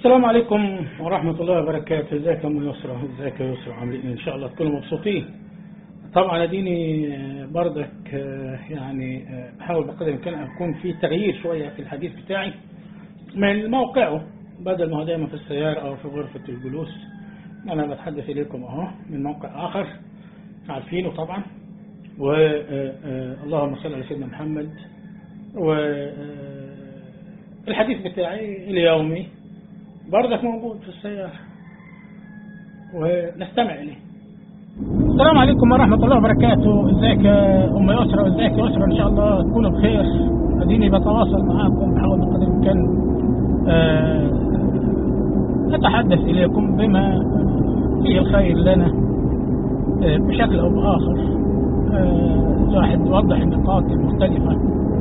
السلام عليكم ورحمة الله وبركاته. ازيك يا ام يسرى؟ ازيك يا يسرى؟ عاملين ان شاء الله تكونوا مبسوطين. طبعا اديني بردك يعني بحاول بقدر الامكان اكون في تغيير شوية في الحديث بتاعي من موقعه، بدل ما هو دايما في السيارة او في غرفة الجلوس. انا بتحدث اليكم اهو من موقع اخر عارفينه طبعا. اللهم صل على سيدنا محمد. والحديث بتاعي اليومي بردك موجود في السيارة ونستمع إليه. السلام عليكم ورحمة الله وبركاته. ازيك يا أم يسرى؟ وازيك يا يسرى؟ إن شاء الله تكونوا بخير. أديني بتواصل معاكم بحاول بقدر الإمكان أتحدث إليكم بما فيه الخير لنا بشكل أو بآخر. الواحد يوضح النقاط المختلفة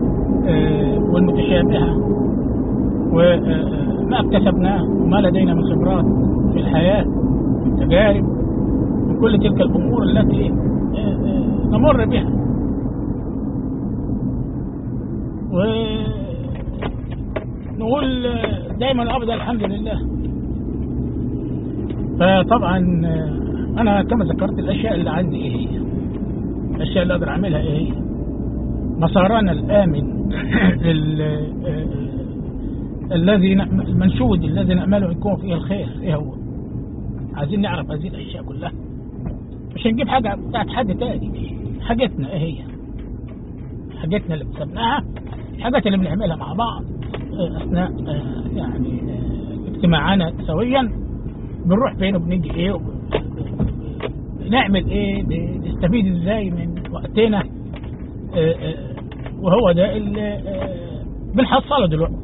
والمتشابهة وما اكتسبناه وما لدينا من خبرات في الحياة، من تجارب، من كل تلك الأمور التي نمر بها. ونقول دائما أبدا الحمد لله. فطبعا أنا كما ذكرت الأشياء اللي عندي إيه هي، الأشياء اللي أقدر أعملها إيه هي، مسارنا الآمن الذي المنشود الذي نأمله يكون فيه الخير. ايه هو؟ عايزين نعرف هذه الاشياء كلها، مش نجيب حاجه بتاعت حد تاني. حاجتنا ايه هي؟ حاجتنا اللي اكتسبناها، الحاجات اللي بنعملها مع بعض اثناء يعني اجتماعنا سويا. بنروح فين وبنيجي ايه نعمل ايه، نستفيد ازاي من وقتنا. وهو ده اللي بنحصله دلوقتي.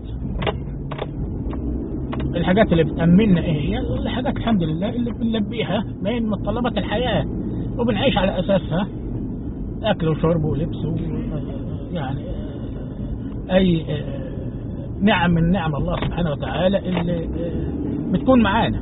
الحاجات اللي بتأمننا ايه هي؟ الحاجات الحمد لله اللي بنلبيها من متطلبات الحياة وبنعيش على اساسها، اكل وشرب ولبس يعني اي نعم من نعم الله سبحانه وتعالى اللي بتكون معانا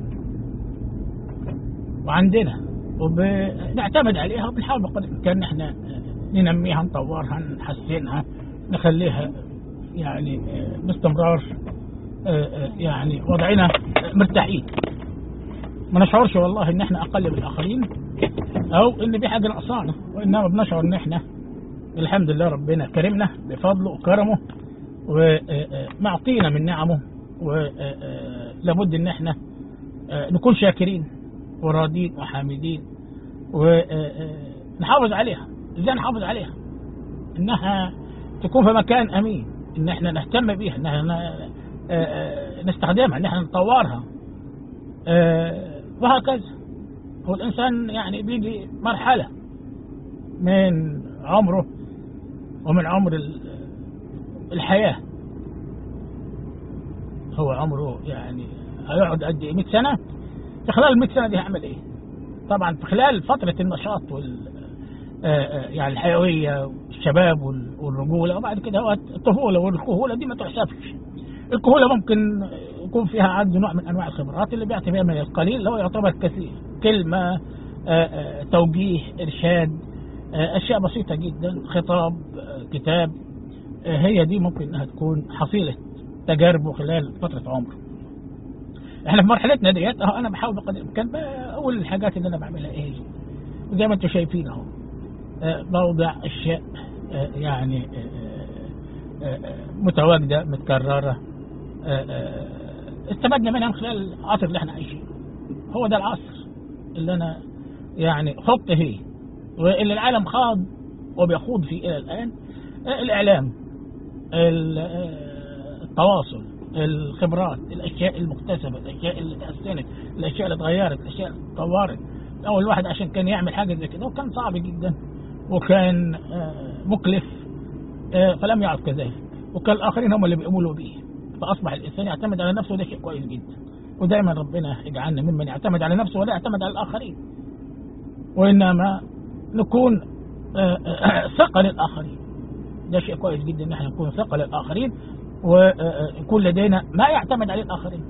وعندنا وبنعتمد عليها، وبنحاول بقدر الامكان احنا ننميها، نطورها، نحسنها، نخليها يعني باستمرار يعني وضعنا مرتاحين. ما نشعرش والله ان احنا اقل من الاخرين او ان في حاجه ناقصانا، وانما بنشعر ان احنا الحمد لله ربنا كرمنا بفضله وكرمه ومعطينا من نعمه، ولابد ان احنا نكون شاكرين وراضين وحامدين ونحافظ عليها. ازاي نحافظ عليها؟ انها تكون في مكان امين، ان احنا نهتم بيها، ان احنا نستخدمها، ان احنا نطورها وهكذا. هو الانسان يعني بيجي مرحلة من عمره ومن عمر الحياة، هو عمره يعني هيقعد قد ايه؟ 100 سنة. في خلال 100 سنة دي هعمل ايه؟ طبعا في خلال فترة النشاط يعني الحيوية والشباب والرجولة، وبعد كده هو الطفولة والكهولة دي ما تحسبش. الكهولة ممكن يكون فيها عنده نوع من أنواع الخبرات اللي بيعطي فيها من القليل اللي هو يعتبر كثير، كلمة، توجيه، إرشاد، أشياء بسيطة جدا، خطاب، كتاب. هي دي ممكن أنها تكون حصيلة تجاربه خلال فترة عمره. احنا في مرحلتنا ديت اهو، أنا بحاول بقدر الإمكان بقول الحاجات اللي أنا بعملها إيه زي ما أنتم شايفين أهو. بوضع أشياء يعني متواجدة متكررة، استفدنا منها من خلال العصر اللي احنا عايشين. هو ده العصر اللي انا يعني خضت فيه واللي العالم خاض وبيخوض فيه الى الان. الاعلام، التواصل، الخبرات، الاشياء المكتسبة، الاشياء اللي تحسنت، الاشياء اللي اتغيرت، الاشياء اللي اتطورت. اول واحد عشان كان يعمل حاجة زي كده وكان صعب جدا وكان مكلف، فلم يعد كذلك، وكان الآخرين هم اللي بيقوموا به، فأصبح الإنسان يعتمد على نفسه، وده شيء كويس جدا. ودائما ربنا يجعلنا ممن يعتمد على نفسه ولا يعتمد على الآخرين، وإنما نكون ثقة للآخرين. ده شيء كويس جدا إن احنا نكون ثقة للآخرين ويكون لدينا ما يعتمد عليه الآخرين.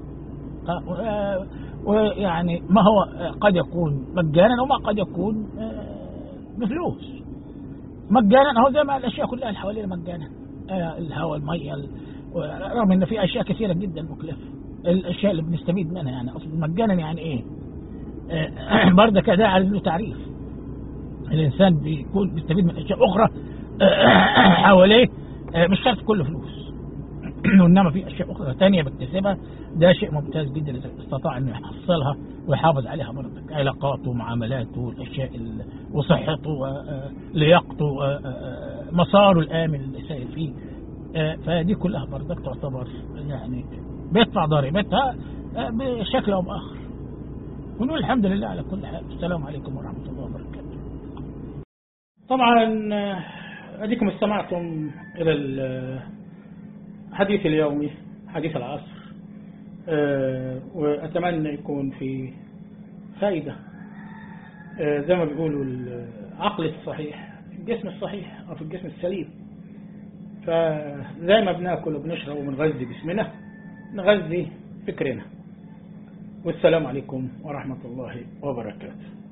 ويعني ما هو قد يكون مجانا وما قد يكون بفلوس. مجانا اهو زي ما الاشياء كلها اللي حوالينا مجانا، الهواء، الميه، رغم ان في اشياء كثيره جدا مكلفه الاشياء اللي بنستفيد منها يعني اصلا مجانا يعني ايه. برضه كده عايز له تعريف. الانسان بيكون بيستفيد من اشياء اخرى حواليه، مش شرط كله فلوس وانما في اشياء اخرى ثانيه بيكتسبها، ده شيء ممتاز جدا اذا استطاع انه يحصلها ويحافظ عليها برضك، علاقاته ومعاملاته والاشياء وصحته ولياقته مساره الامن اللي ساير فيه. فدي كلها برضك تعتبر يعني بيدفع ضريبتها بشكل او باخر. ونقول الحمد لله على كل حال. السلام عليكم ورحمه الله وبركاته. طبعا اديكم استمعتم الى الحديث اليومي، حديث العصر، واتمنى يكون في فائده. زي ما بيقولوا العقل الصحيح في الجسم الصحيح او في الجسم السليم. فزي ما بناكل وبنشرب وبنغذي جسمنا نغذي فكرنا. والسلام عليكم ورحمة الله وبركاته.